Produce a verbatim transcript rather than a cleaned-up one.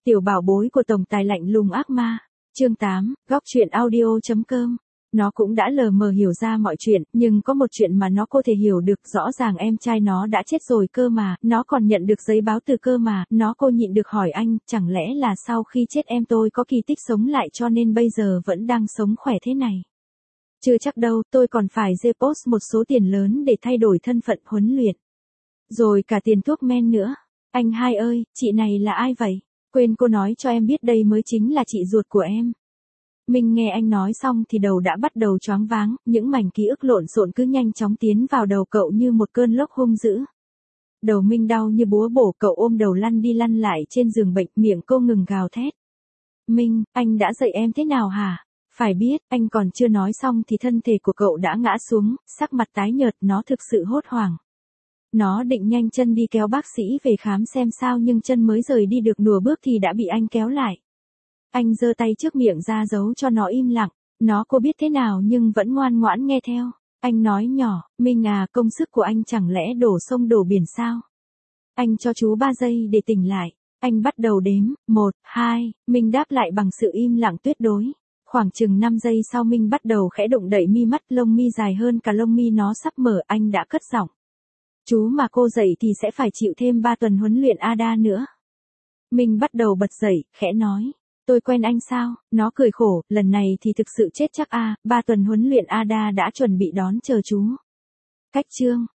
Tiểu bảo bối của tổng tài lạnh lùng ác ma. Chương tám, góc truyện audio.com. Nó cũng đã lờ mờ hiểu ra mọi chuyện, nhưng có một chuyện mà nó cô thể hiểu được, rõ ràng em trai nó đã chết rồi cơ mà, nó còn nhận được giấy báo từ cơ mà, nó cô nhịn được hỏi anh, chẳng lẽ là sau khi chết em tôi có kỳ tích sống lại cho nên bây giờ vẫn đang sống khỏe thế này. Chưa chắc đâu, tôi còn phải deposit một số tiền lớn để thay đổi thân phận huấn luyện. Rồi cả tiền thuốc men nữa. Anh hai ơi, chị này là ai vậy? Quên cô nói cho em biết đây mới chính là chị ruột của em. Minh nghe anh nói xong thì đầu đã bắt đầu choáng váng, những mảnh ký ức lộn xộn cứ nhanh chóng tiến vào đầu cậu như một cơn lốc hung dữ. Đầu Minh đau như búa bổ, cậu ôm đầu lăn đi lăn lại trên giường bệnh, miệng cô ngừng gào thét. Minh, anh đã dạy em thế nào hả? Phải biết, anh còn chưa nói xong thì thân thể của cậu đã ngã xuống, sắc mặt tái nhợt, nó thực sự hốt hoảng. Nó định nhanh chân đi kéo bác sĩ về khám xem sao nhưng chân mới rời đi được nửa bước thì đã bị anh kéo lại. Anh giơ tay trước miệng ra dấu cho nó im lặng, nó cô biết thế nào nhưng vẫn ngoan ngoãn nghe theo. Anh nói nhỏ, Minh à, công sức của anh chẳng lẽ đổ sông đổ biển sao? Anh cho chú ba giây để tỉnh lại. Anh bắt đầu đếm, một, hai, Minh đáp lại bằng sự im lặng tuyệt đối. Khoảng chừng năm giây sau Minh bắt đầu khẽ động đậy mi mắt, lông mi dài hơn cả lông mi nó sắp mở, anh đã cất giọng. Chú mà cô dậy thì sẽ phải chịu thêm ba tuần huấn luyện a đê a nữa. Minh bắt đầu bật dậy, khẽ nói. Tôi quen anh sao? Nó cười khổ, lần này thì thực sự chết chắc a, ba tuần huấn luyện a đê a đã chuẩn bị đón chờ chú. Cách chương.